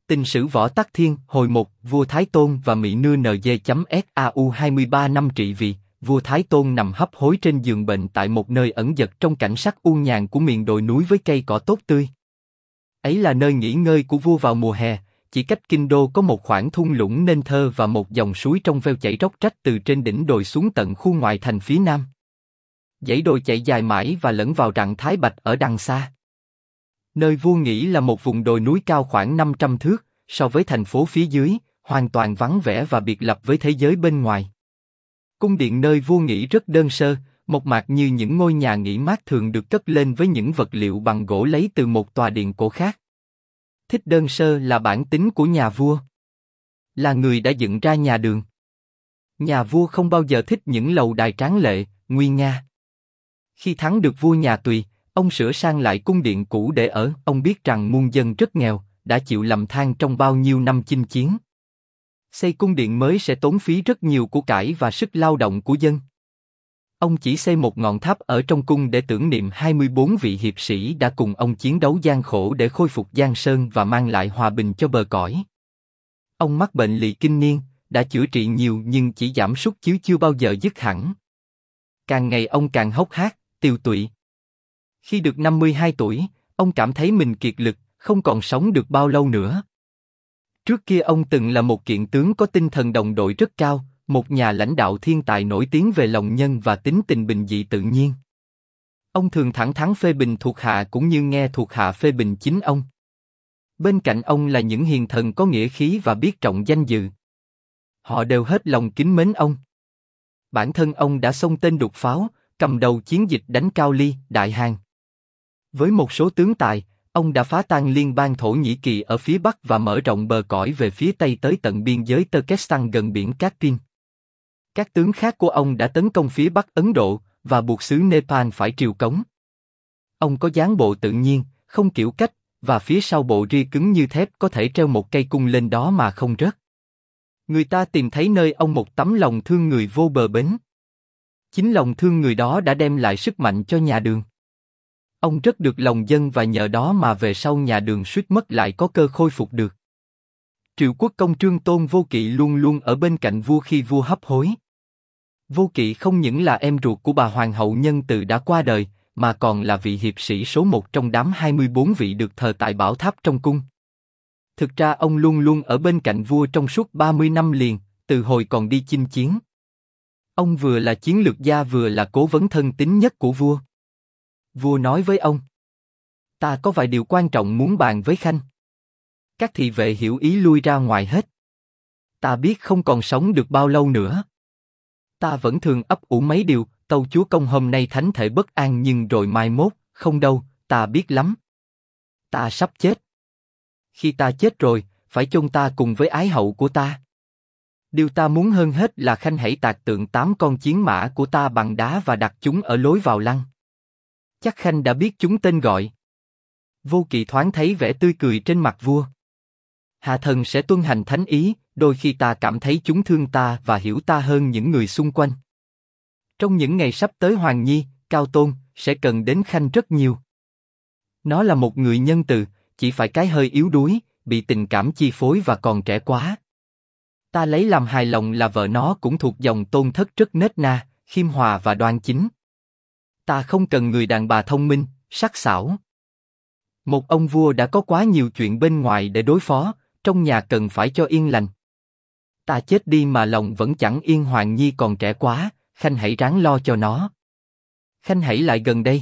Tình sử Võ Tắc Thiên, hồi 1, vua Thái Tôn và Mỹ Nưa NG.SAU 23 năm trị vì, vua Thái Tôn nằm hấp hối trên giường bệnh tại một nơi ẩn dật trong cảnh sắc u nhàn của miền đồi núi với cây cỏ tốt tươi. Ấy là nơi nghỉ ngơi của vua vào mùa hè, chỉ cách kinh đô có một khoảng thung lũng nên thơ và một dòng suối trong veo chảy róc rách từ trên đỉnh đồi xuống tận khu ngoại thành phía nam. Dãy đồi chạy dài mãi và lẫn vào rặng Thái Bạch ở đằng xa. Nơi vua nghỉ là một vùng đồi núi cao khoảng 500 thước, so với thành phố phía dưới, hoàn toàn vắng vẻ và biệt lập với thế giới bên ngoài. Cung điện nơi vua nghỉ rất đơn sơ, mộc mạc như những ngôi nhà nghỉ mát thường được cất lên với những vật liệu bằng gỗ lấy từ một tòa điện cổ khác. Thích đơn sơ là bản tính của nhà vua. Là người đã dựng ra nhà Đường. Nhà vua không bao giờ thích những lầu đài tráng lệ, nguy nga. Khi thắng được vua nhà Tùy, ông sửa sang lại cung điện cũ để ở. Ông biết rằng muôn dân rất nghèo, đã chịu lầm than trong bao nhiêu năm chinh chiến. Xây cung điện mới sẽ tốn phí rất nhiều của cải và sức lao động của dân. Ông chỉ xây một ngọn tháp ở trong cung để tưởng niệm 24 vị hiệp sĩ đã cùng ông chiến đấu gian khổ để khôi phục Giang Sơn và mang lại hòa bình cho bờ cõi. Ông mắc bệnh lỵ kinh niên, đã chữa trị nhiều nhưng chỉ giảm sút chứ chưa bao giờ dứt hẳn. Càng ngày ông càng hốc hác, tiều tụy. Khi được 52 tuổi, ông cảm thấy mình kiệt lực, không còn sống được bao lâu nữa. Trước kia ông từng là một kiện tướng có tinh thần đồng đội rất cao, một nhà lãnh đạo thiên tài nổi tiếng về lòng nhân và tính tình bình dị tự nhiên. Ông thường thẳng thắn phê bình thuộc hạ cũng như nghe thuộc hạ phê bình chính ông. Bên cạnh ông là những hiền thần có nghĩa khí và biết trọng danh dự. Họ đều hết lòng kính mến ông. Bản thân ông đã xông tên đục pháo, cầm đầu chiến dịch đánh Cao Ly, Đại Hàn. Với một số tướng tài, ông đã phá tan liên bang Thổ Nhĩ Kỳ ở phía bắc và mở rộng bờ cõi về phía tây tới tận biên giới Turkestan gần biển Caspian. Các tướng khác của ông đã tấn công phía bắc Ấn Độ và buộc xứ Nepal phải triều cống. Ông có dáng bộ tự nhiên, không kiểu cách, và phía sau bộ ria cứng như thép có thể treo một cây cung lên đó mà không rớt. Người ta tìm thấy nơi ông một tấm lòng thương người vô bờ bến. Chính lòng thương người đó đã đem lại sức mạnh cho nhà Đường. Ông rất được lòng dân và nhờ đó mà về sau nhà Đường suýt mất lại có cơ khôi phục được. Triệu quốc công Trương Tôn Vô Kỵ luôn luôn ở bên cạnh vua khi vua hấp hối. Vô Kỵ không những là em ruột của bà Hoàng hậu Nhân Từ đã qua đời, mà còn là vị hiệp sĩ số 1 trong đám 24 vị được thờ tại bảo tháp trong cung. Thực ra ông luôn luôn ở bên cạnh vua trong suốt 30 năm liền, từ hồi còn đi chinh chiến. Ông vừa là chiến lược gia vừa là cố vấn thân tín nhất của vua. Vua nói với ông: "Ta có vài điều quan trọng muốn bàn với Khanh." Các thị vệ hiểu ý lui ra ngoài hết. "Ta biết không còn sống được bao lâu nữa. Ta vẫn thường ấp ủ mấy điều, tâu chúa công hôm nay thánh thể bất an nhưng rồi mai mốt, không đâu, ta biết lắm. Ta sắp chết. Khi ta chết rồi, phải chôn ta cùng với ái hậu của ta. Điều ta muốn hơn hết là Khanh hãy tạc tượng 8 con chiến mã của ta bằng đá và đặt chúng ở lối vào lăng. Chắc Khanh đã biết chúng tên gọi." Vô Kỵ thoáng thấy vẻ tươi cười trên mặt vua. "Hạ thần sẽ tuân hành thánh ý, đôi khi ta cảm thấy chúng thương ta và hiểu ta hơn những người xung quanh. Trong những ngày sắp tới Hoàng Nhi, Cao Tôn, sẽ cần đến Khanh rất nhiều. Nó là một người nhân từ, chỉ phải cái hơi yếu đuối, bị tình cảm chi phối và còn trẻ quá. Ta lấy làm hài lòng là vợ nó cũng thuộc dòng Tôn thất rất nết na, khiêm hòa và đoan chính. Ta không cần người đàn bà thông minh, sắc sảo. Một ông vua đã có quá nhiều chuyện bên ngoài để đối phó, trong nhà cần phải cho yên lành. Ta chết đi mà lòng vẫn chẳng yên. Hoàng Nhi còn trẻ quá, Khanh hãy ráng lo cho nó. Khanh hãy lại gần đây."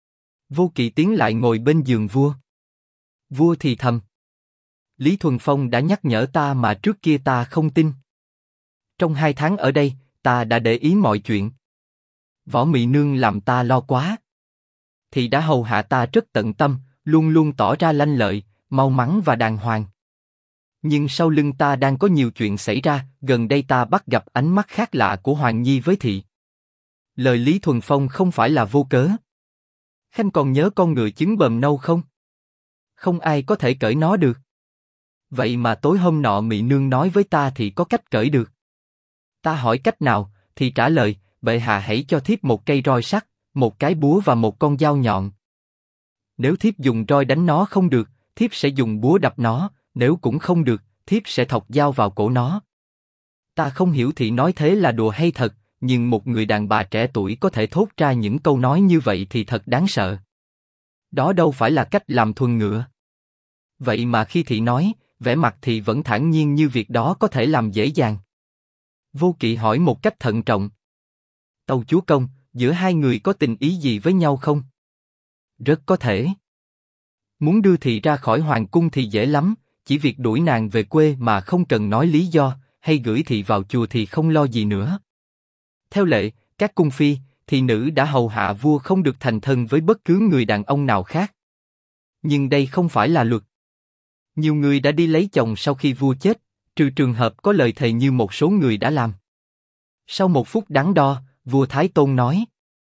Vô Kỵ tiến lại ngồi bên giường vua. Vua thì thầm: "Lý Thuần Phong đã nhắc nhở ta mà trước kia ta không tin. Trong 2 tháng ở đây, ta đã để ý mọi chuyện. Võ Mị Nương làm ta lo quá. Thì đã hầu hạ ta rất tận tâm, luôn luôn tỏ ra lanh lợi, mau mắn và đàng hoàng. Nhưng sau lưng ta đang có nhiều chuyện xảy ra, gần đây ta bắt gặp ánh mắt khác lạ của Hoàng Nhi với thị. Lời Lý Thuần Phong không phải là vô cớ. Khanh còn nhớ con ngựa trứng bờm nâu không? Không ai có thể cởi nó được. Vậy mà tối hôm nọ Mị Nương nói với ta thì có cách cởi được. Ta hỏi cách nào, thì trả lời: bệ hạ hãy cho thiếp một cây roi sắt, một cái búa và một con dao nhọn. Nếu thiếp dùng roi đánh nó không được, thiếp sẽ dùng búa đập nó, Nếu cũng không được, thiếp sẽ thọc dao vào cổ nó. Ta không hiểu thị nói thế là đùa hay thật, nhưng một người đàn bà trẻ tuổi có thể thốt ra những câu nói như vậy thì thật đáng sợ. Đó đâu phải là cách làm thuần ngựa. Vậy mà khi thị nói, vẻ mặt thị vẫn thản nhiên như việc đó có thể làm dễ dàng. Vô Kỵ hỏi một cách thận trọng. Tâu chúa công, giữa hai người có tình ý gì với nhau không? Rất có thể. Muốn đưa thị ra khỏi hoàng cung thì dễ lắm, chỉ việc đuổi nàng về quê mà không cần nói lý do, hay gửi thị vào chùa thì không lo gì nữa. Theo lệ, các cung phi, thị nữ đã hầu hạ vua không được thành thân với bất cứ người đàn ông nào khác. Nhưng đây không phải là luật. Nhiều người đã đi lấy chồng sau khi vua chết, trừ trường hợp có lời thề như một số người đã làm. Sau một phút đắn đo, vua Thái Tôn nói: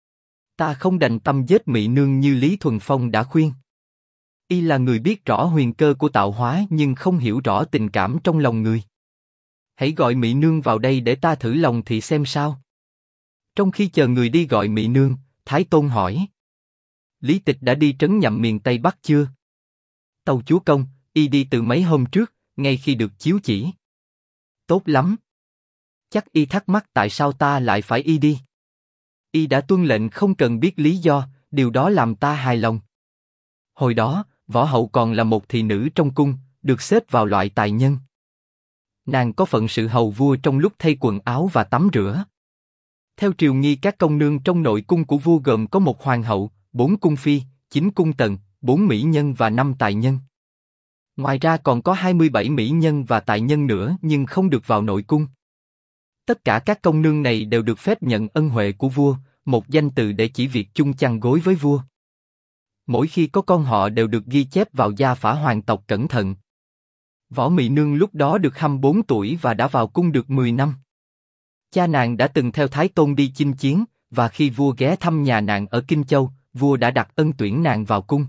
Ta không đành tâm giết Mị Nương như Lý Thuần Phong đã khuyên. Y là người biết rõ huyền cơ của tạo hóa nhưng không hiểu rõ tình cảm trong lòng người. Hãy gọi Mị Nương vào đây để ta thử lòng thị xem sao. Trong khi chờ người đi gọi Mị Nương, Thái Tôn hỏi: Lý Tịch đã đi trấn nhậm miền Tây Bắc chưa? Tâu chúa công, y đi từ mấy hôm trước, ngay khi được chiếu chỉ. Tốt lắm. Chắc y thắc mắc tại sao ta lại phải y đi. Y đã tuân lệnh không cần biết lý do, điều đó làm ta hài lòng. Hồi đó, Võ Hậu còn là một thị nữ trong cung, được xếp vào loại tài nhân. Nàng có phận sự hầu vua trong lúc thay quần áo và tắm rửa. Theo triều nghi, các công nương trong nội cung của vua gồm có một hoàng hậu, 4 cung phi, 9 cung tần, 4 mỹ nhân và 5 tài nhân. Ngoài ra còn có 27 mỹ nhân và tài nhân nữa nhưng không được vào nội cung. Tất cả các công nương này đều được phép nhận ân huệ của vua, một danh từ để chỉ việc chung chăn gối với vua. Mỗi khi có con họ đều được ghi chép vào gia phả hoàng tộc cẩn thận. Võ Mị Nương lúc đó được 24 tuổi và đã vào cung được 10 năm. Cha nàng đã từng theo Thái Tôn đi chinh chiến, và khi vua ghé thăm nhà nàng ở Kinh Châu, vua đã đặt ân tuyển nàng vào cung.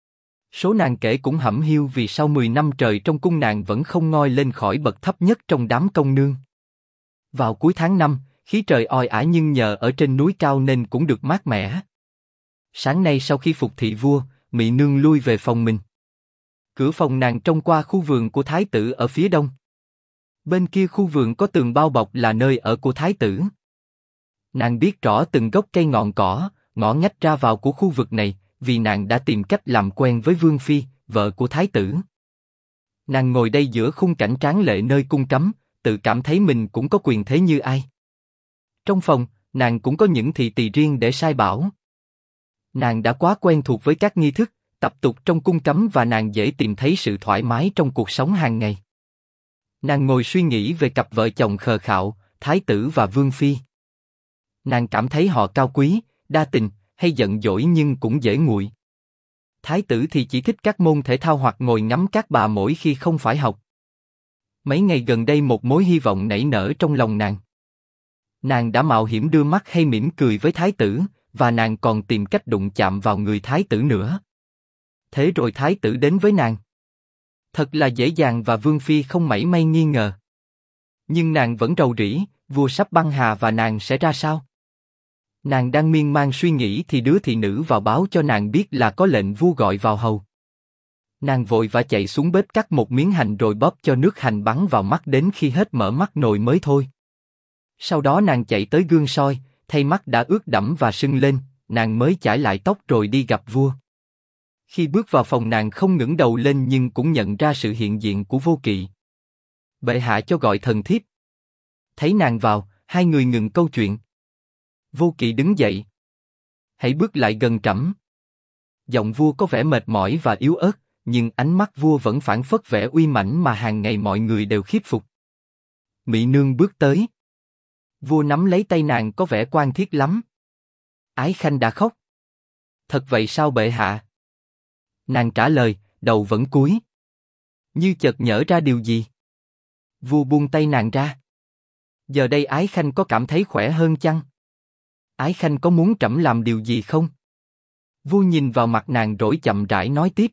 Số nàng kể cũng hẩm hiu vì sau 10 năm trời trong cung nàng vẫn không ngoi lên khỏi bậc thấp nhất trong đám công nương. Vào cuối tháng 5, khí trời oi ả nhưng nhờ ở trên núi cao nên cũng được mát mẻ. Sáng nay sau khi phục thị vua, Mị Nương lui về phòng mình. Cửa phòng nàng trông qua khu vườn của thái tử ở phía đông. Bên kia khu vườn có tường bao bọc là nơi ở của thái tử. Nàng biết rõ từng gốc cây ngọn cỏ, ngõ ngách ra vào của khu vực này, vì nàng đã tìm cách làm quen với Vương Phi, vợ của thái tử. Nàng ngồi đây giữa khung cảnh tráng lệ nơi cung cấm, tự cảm thấy mình cũng có quyền thế như ai. Trong phòng, nàng cũng có những thị tỳ riêng để sai bảo. Nàng đã quá quen thuộc với các nghi thức, tập tục trong cung cấm và nàng dễ tìm thấy sự thoải mái trong cuộc sống hàng ngày. Nàng ngồi suy nghĩ về cặp vợ chồng khờ khạo, thái tử và vương phi. Nàng cảm thấy họ cao quý, đa tình, hay giận dỗi nhưng cũng dễ nguội. Thái tử thì chỉ thích các môn thể thao hoặc ngồi ngắm các bà mỗi khi không phải học. Mấy ngày gần đây một mối hy vọng nảy nở trong lòng nàng. Nàng đã mạo hiểm đưa mắt hay mỉm cười với thái tử, và nàng còn tìm cách đụng chạm vào người thái tử nữa. Thế rồi thái tử đến với nàng. Thật là dễ dàng và Vương Phi không mảy may nghi ngờ. Nhưng nàng vẫn rầu rĩ, vua sắp băng hà và nàng sẽ ra sao? Nàng đang miên man suy nghĩ thì đứa thị nữ vào báo cho nàng biết là có lệnh vua gọi vào hầu. Nàng vội vã chạy xuống bếp cắt một miếng hành rồi bóp cho nước hành bắn vào mắt đến khi hết mở mắt nồi mới thôi. Sau đó nàng chạy tới gương soi, thấy mắt đã ướt đẫm và sưng lên, nàng mới chải lại tóc rồi đi gặp vua. Khi bước vào phòng nàng không ngẩng đầu lên nhưng cũng nhận ra sự hiện diện của Vô Kỵ. Bệ hạ cho gọi thần thiếp. Thấy nàng vào, hai người ngừng câu chuyện. Vô Kỵ đứng dậy. Hãy bước lại gần trẫm. Giọng vua có vẻ mệt mỏi và yếu ớt, nhưng ánh mắt vua vẫn phảng phất vẻ uy mãnh mà hàng ngày mọi người đều khiếp phục. Mị Nương bước tới. Vua nắm lấy tay nàng có vẻ quan thiết lắm. Ái Khanh đã khóc. Thật vậy sao bệ hạ? Nàng trả lời, đầu vẫn cúi. Như chợt nhớ ra điều gì. Vua buông tay nàng ra. Giờ đây Ái Khanh có cảm thấy khỏe hơn chăng? Ái Khanh có muốn trẫm làm điều gì không? Vua nhìn vào mặt nàng rồi chậm rãi nói tiếp.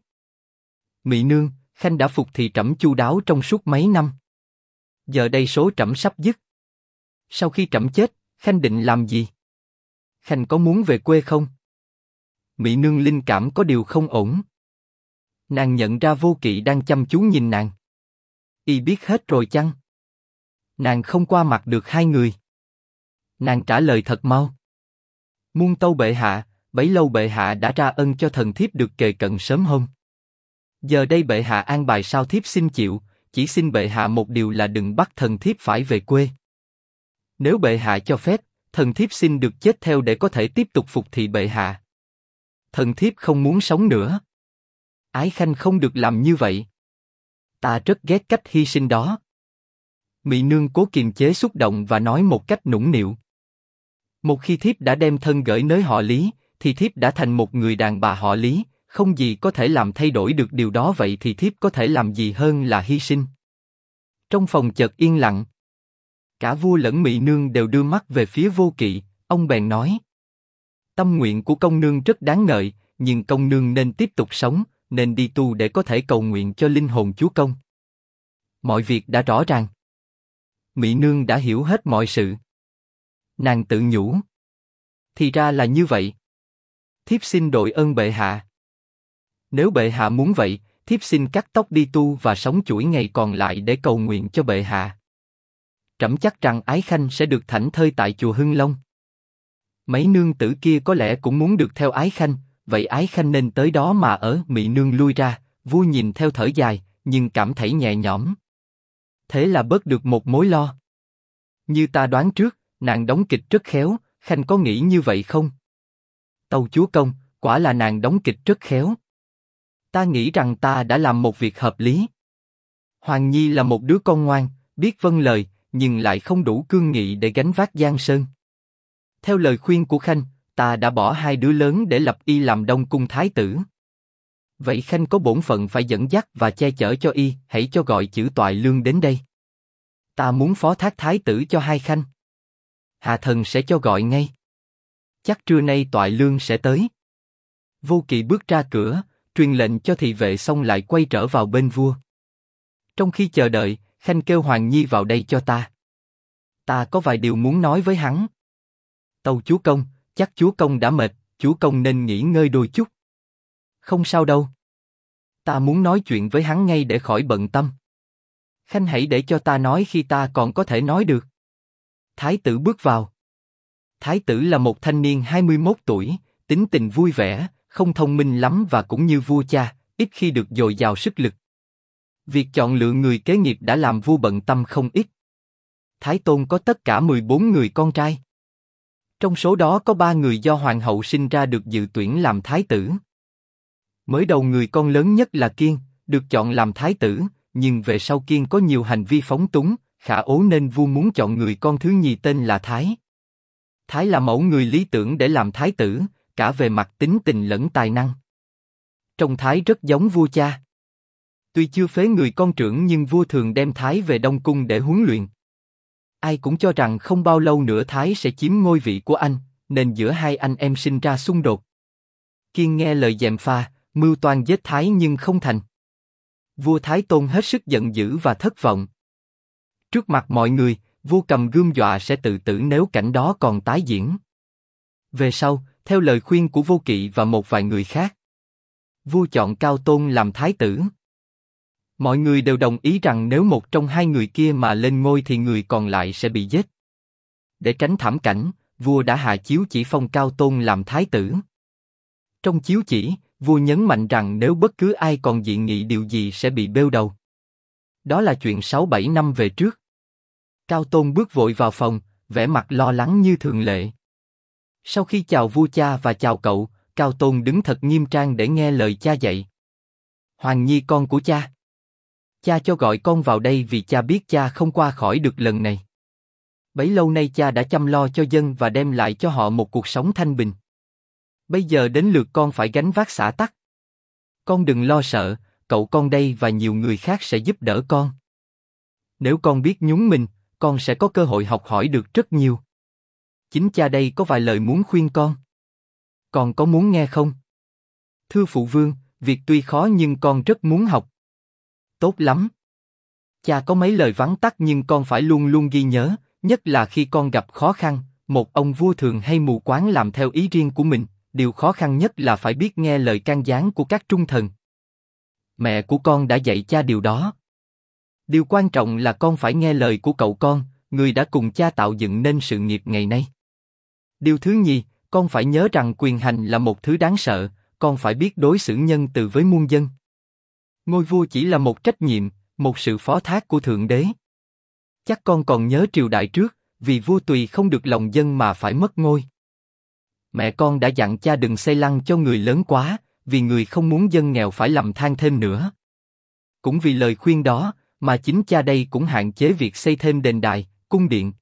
Mị Nương, Khanh đã phục thị trẫm chu đáo trong suốt mấy năm. Giờ đây số trẫm sắp dứt. Sau khi trẫm chết, Khanh định làm gì? Khanh có muốn về quê không? Mị Nương linh cảm có điều không ổn. Nàng nhận ra Vô Kỵ đang chăm chú nhìn nàng. Y biết hết rồi chăng? Nàng không qua mặt được hai người. Nàng trả lời thật mau. Muôn tâu bệ hạ, bấy lâu bệ hạ đã ra ân cho thần thiếp được kề cận sớm hôm. Giờ đây bệ hạ an bài sao thiếp xin chịu, chỉ xin bệ hạ một điều là đừng bắt thần thiếp phải về quê. Nếu bệ hạ cho phép, thần thiếp xin được chết theo để có thể tiếp tục phục thị bệ hạ. Thần thiếp không muốn sống nữa. Ái khanh không được làm như vậy. Ta rất ghét cách hy sinh đó. Mị nương cố kiềm chế xúc động và nói một cách nũng nịu. Một khi thiếp đã đem thân gởi nới họ Lý, thì thiếp đã thành một người đàn bà họ Lý, không gì có thể làm thay đổi được điều đó, vậy thì thiếp có thể làm gì hơn là hy sinh. Trong phòng chợt yên lặng. Cả vua lẫn Mị nương đều đưa mắt về phía Vô Kỵ, ông bèn nói. Tâm nguyện của công nương rất đáng ngợi, nhưng công nương nên tiếp tục sống, nên đi tu để có thể cầu nguyện cho linh hồn chúa công. Mọi việc đã rõ ràng. Mị nương đã hiểu hết mọi sự. Nàng tự nhủ. Thì ra là như vậy. Thiếp xin đội ơn bệ hạ. Nếu bệ hạ muốn vậy, thiếp xin cắt tóc đi tu và sống chuỗi ngày còn lại để cầu nguyện cho bệ hạ. Trẫm chắc rằng ái khanh sẽ được thảnh thơi tại chùa Hưng Long. Mấy nương tử kia có lẽ cũng muốn được theo ái khanh, vậy ái khanh nên tới đó mà ở. Mị nương lui ra, vua nhìn theo thở dài, nhưng cảm thấy nhẹ nhõm. Thế là bớt được một mối lo. Như ta đoán trước, nàng đóng kịch rất khéo, khanh có nghĩ như vậy không? Tâu chúa công, quả là nàng đóng kịch rất khéo. Ta nghĩ rằng ta đã làm một việc hợp lý. Hoàng Nhi là một đứa con ngoan, biết vâng lời, nhưng lại không đủ cương nghị để gánh vác giang sơn. Theo lời khuyên của khanh, ta đã bỏ hai đứa lớn để lập y làm Đông Cung thái tử. Vậy khanh có bổn phận phải dẫn dắt và che chở cho y, hãy cho gọi chữ Toại Lương đến đây. Ta muốn phó thác thái tử cho hai khanh. Hạ thần sẽ cho gọi ngay. Chắc trưa nay Toại Lương sẽ tới. Vô Kỵ bước ra cửa, truyền lệnh cho thị vệ xong lại quay trở vào bên vua. Trong khi chờ đợi, khanh kêu Hoàng Nhi vào đây cho ta. Ta có vài điều muốn nói với hắn. Tâu chúa công, chắc chúa công đã mệt, chúa công nên nghỉ ngơi đôi chút. Không sao đâu. Ta muốn nói chuyện với hắn ngay để khỏi bận tâm. Khanh hãy để cho ta nói khi ta còn có thể nói được. Thái tử bước vào. Thái tử là một thanh niên 21 tuổi, tính tình vui vẻ, không thông minh lắm và cũng như vua cha, ít khi được dồi dào sức lực. Việc chọn lựa người kế nghiệp đã làm vua bận tâm không ít. Thái Tôn có tất cả 14 người con trai. Trong số đó có 3 người do hoàng hậu sinh ra được dự tuyển làm thái tử. Mới đầu người con lớn nhất là Kiên, được chọn làm thái tử, nhưng về sau Kiên có nhiều hành vi phóng túng, khả ố nên vua muốn chọn người con thứ nhì tên là Thái. Thái là mẫu người lý tưởng để làm thái tử, cả về mặt tính tình lẫn tài năng. Trông Thái rất giống vua cha. Tuy chưa phế người con trưởng nhưng vua thường đem Thái về Đông Cung để huấn luyện. Ai cũng cho rằng không bao lâu nữa Thái sẽ chiếm ngôi vị của anh, nên giữa hai anh em sinh ra xung đột. Kiên nghe lời gièm pha, mưu toan giết Thái nhưng không thành. Vua Thái Tôn hết sức giận dữ và thất vọng. Trước mặt mọi người, vua cầm gươm dọa sẽ tự tử nếu cảnh đó còn tái diễn. Về sau, theo lời khuyên của Vô Kỵ và một vài người khác, vua chọn Cao Tôn làm thái tử. Mọi người đều đồng ý rằng nếu một trong hai người kia mà lên ngôi thì người còn lại sẽ bị giết. Để tránh thảm cảnh, vua đã hạ chiếu chỉ phong Cao Tôn làm thái tử. Trong chiếu chỉ, vua nhấn mạnh rằng nếu bất cứ ai còn dị nghị điều gì sẽ bị bêu đầu. Đó là chuyện 6-7 năm về trước. Cao Tôn bước vội vào phòng, vẻ mặt lo lắng như thường lệ. Sau khi chào vua cha và chào cậu, Cao Tôn đứng thật nghiêm trang để nghe lời cha dạy. Hoàng Nhi con của cha. Cha cho gọi con vào đây vì cha biết cha không qua khỏi được lần này. Bấy lâu nay cha đã chăm lo cho dân và đem lại cho họ một cuộc sống thanh bình. Bây giờ đến lượt con phải gánh vác xã tắc. Con đừng lo sợ, cậu con đây và nhiều người khác sẽ giúp đỡ con. Nếu con biết nhún mình, con sẽ có cơ hội học hỏi được rất nhiều. Chính cha đây có vài lời muốn khuyên con. Con có muốn nghe không? Thưa phụ vương, việc tuy khó nhưng con rất muốn học. Tốt lắm. Cha có mấy lời vắn tắt nhưng con phải luôn luôn ghi nhớ, nhất là khi con gặp khó khăn. Một ông vua thường hay mù quáng làm theo ý riêng của mình, điều khó khăn nhất là phải biết nghe lời can gián của các trung thần. Mẹ của con đã dạy cha điều đó. Điều quan trọng là con phải nghe lời của cậu con, người đã cùng cha tạo dựng nên sự nghiệp ngày nay. Điều thứ nhì, con phải nhớ rằng quyền hành là một thứ đáng sợ, con phải biết đối xử nhân từ với muôn dân. Ngôi vua chỉ là một trách nhiệm, một sự phó thác của Thượng Đế. Chắc con còn nhớ triều đại trước, vì vua tùy không được lòng dân mà phải mất ngôi. Mẹ con đã dặn cha đừng xây lăng cho người lớn quá, vì người không muốn dân nghèo phải lầm than thêm nữa. Cũng vì lời khuyên đó, mà chính cha đây cũng hạn chế việc xây thêm đền đài, cung điện.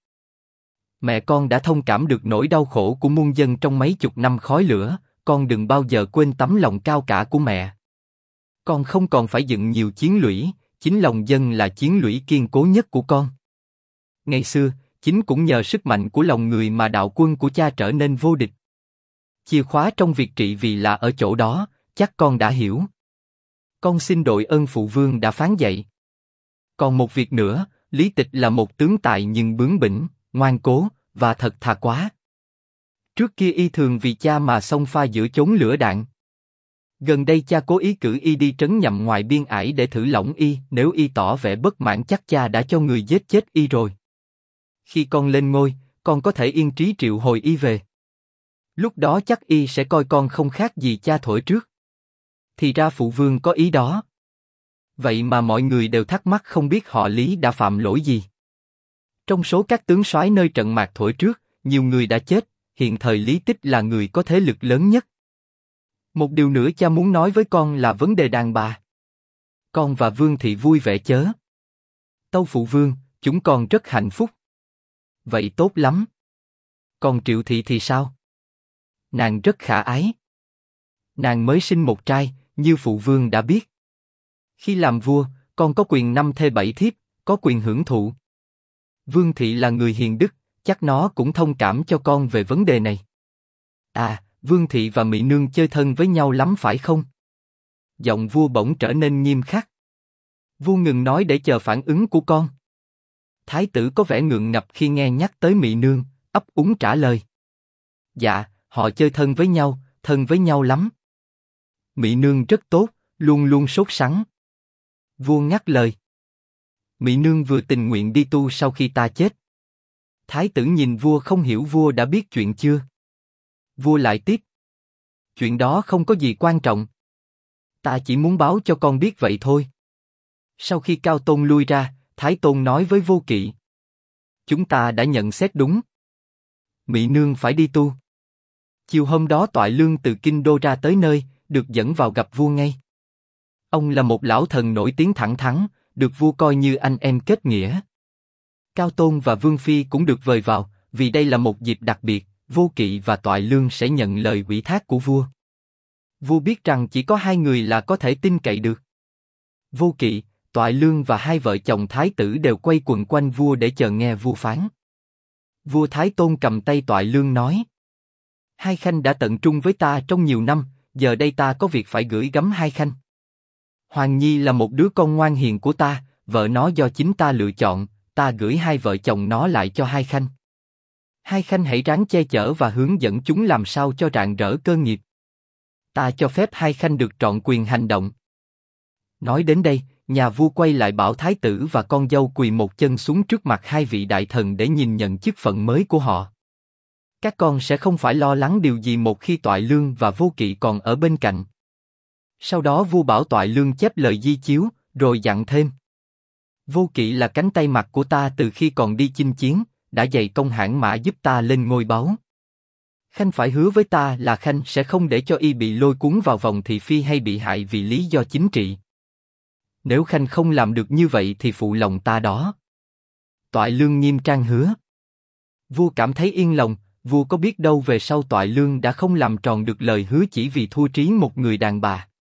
Mẹ con đã thông cảm được nỗi đau khổ của muôn dân trong mấy chục năm khói lửa, con đừng bao giờ quên tấm lòng cao cả của mẹ. Con không còn phải dựng nhiều chiến lũy, chính lòng dân là chiến lũy kiên cố nhất của con. Ngày xưa, chính cũng nhờ sức mạnh của lòng người mà đạo quân của cha trở nên vô địch. Chìa khóa trong việc trị vì là ở chỗ đó, chắc con đã hiểu. Con xin đội ơn phụ vương đã phán dạy. Còn một việc nữa, Lý Tịch là một tướng tài nhưng bướng bỉnh, ngoan cố, và thật thà quá. Trước kia y thường vì cha mà xông pha giữa chốn lửa đạn. Gần đây cha cố ý cử y đi trấn nhậm ngoài biên ải để thử lỏng y, nếu y tỏ vẻ bất mãn chắc cha đã cho người giết chết y rồi. Khi con lên ngôi, con có thể yên trí triệu hồi y về. Lúc đó chắc y sẽ coi con không khác gì cha thuở trước. Thì ra phụ vương có ý đó. Vậy mà mọi người đều thắc mắc không biết họ Lý đã phạm lỗi gì. Trong số các tướng soái nơi trận mạc thuở trước, nhiều người đã chết, hiện thời Lý Tích là người có thế lực lớn nhất. Một điều nữa cha muốn nói với con là vấn đề đàn bà. Con và Vương Thị vui vẻ chớ. Tâu phụ vương, chúng con rất hạnh phúc. Vậy tốt lắm. Còn Triệu Thị thì sao? Nàng rất khả ái. Nàng mới sinh một trai, như phụ vương đã biết. Khi làm vua, con có quyền 5 thê 7 thiếp, có quyền hưởng thụ. Vương Thị là người hiền đức, chắc nó cũng thông cảm cho con về vấn đề này. À, Vương Thị và Mị Nương chơi thân với nhau lắm phải không? Giọng vua bỗng trở nên nghiêm khắc. Vua ngừng nói để chờ phản ứng của con. Thái tử có vẻ ngượng ngập khi nghe nhắc tới Mị Nương, ấp úng trả lời. Dạ, họ chơi thân với nhau lắm. Mị Nương rất tốt, luôn luôn sốt sắng. Vua ngắt lời. Mị Nương vừa tình nguyện đi tu sau khi ta chết. Thái tử nhìn vua không hiểu vua đã biết chuyện chưa. Vua lại tiếp. Chuyện đó không có gì quan trọng. Ta chỉ muốn báo cho con biết vậy thôi. Sau khi Cao Tôn lui ra, Thái Tôn nói với Vô Kỵ. Chúng ta đã nhận xét đúng. Mị Nương phải đi tu. Chiều hôm đó Toại Lương từ Kinh Đô ra tới nơi, được dẫn vào gặp vua ngay. Ông là một lão thần nổi tiếng thẳng thắn, được vua coi như anh em kết nghĩa. Cao Tôn và Vương Phi cũng được vời vào, vì đây là một dịp đặc biệt, Vô Kỵ và Toại Lương sẽ nhận lời ủy thác của vua. Vua biết rằng chỉ có hai người là có thể tin cậy được. Vô Kỵ, Toại Lương và hai vợ chồng thái tử đều quay quần quanh vua để chờ nghe vua phán. Vua Thái Tôn cầm tay Toại Lương nói. Hai khanh đã tận trung với ta trong nhiều năm, giờ đây ta có việc phải gửi gắm hai khanh. Hoàng Nhi là một đứa con ngoan hiền của ta, vợ nó do chính ta lựa chọn, ta gửi hai vợ chồng nó lại cho hai khanh. Hai khanh hãy ráng che chở và hướng dẫn chúng làm sao cho rạng rỡ cơ nghiệp. Ta cho phép hai khanh được trọn quyền hành động. Nói đến đây, nhà vua quay lại bảo thái tử và con dâu quỳ một chân xuống trước mặt hai vị đại thần để nhìn nhận chức phận mới của họ. Các con sẽ không phải lo lắng điều gì một khi Toại Lương và Vô Kỵ còn ở bên cạnh. Sau đó vua bảo Toại Lương chép lời di chiếu, rồi dặn thêm. Vô Kỵ là cánh tay mặt của ta từ khi còn đi chinh chiến, đã dày công hãn mã giúp ta lên ngôi báu. Khanh phải hứa với ta là Khanh sẽ không để cho y bị lôi cuốn vào vòng thị phi hay bị hại vì lý do chính trị. Nếu Khanh không làm được như vậy thì phụ lòng ta đó. Toại Lương nghiêm trang hứa. Vua cảm thấy yên lòng, vua có biết đâu về sau Toại Lương đã không làm tròn được lời hứa chỉ vì thua trí một người đàn bà.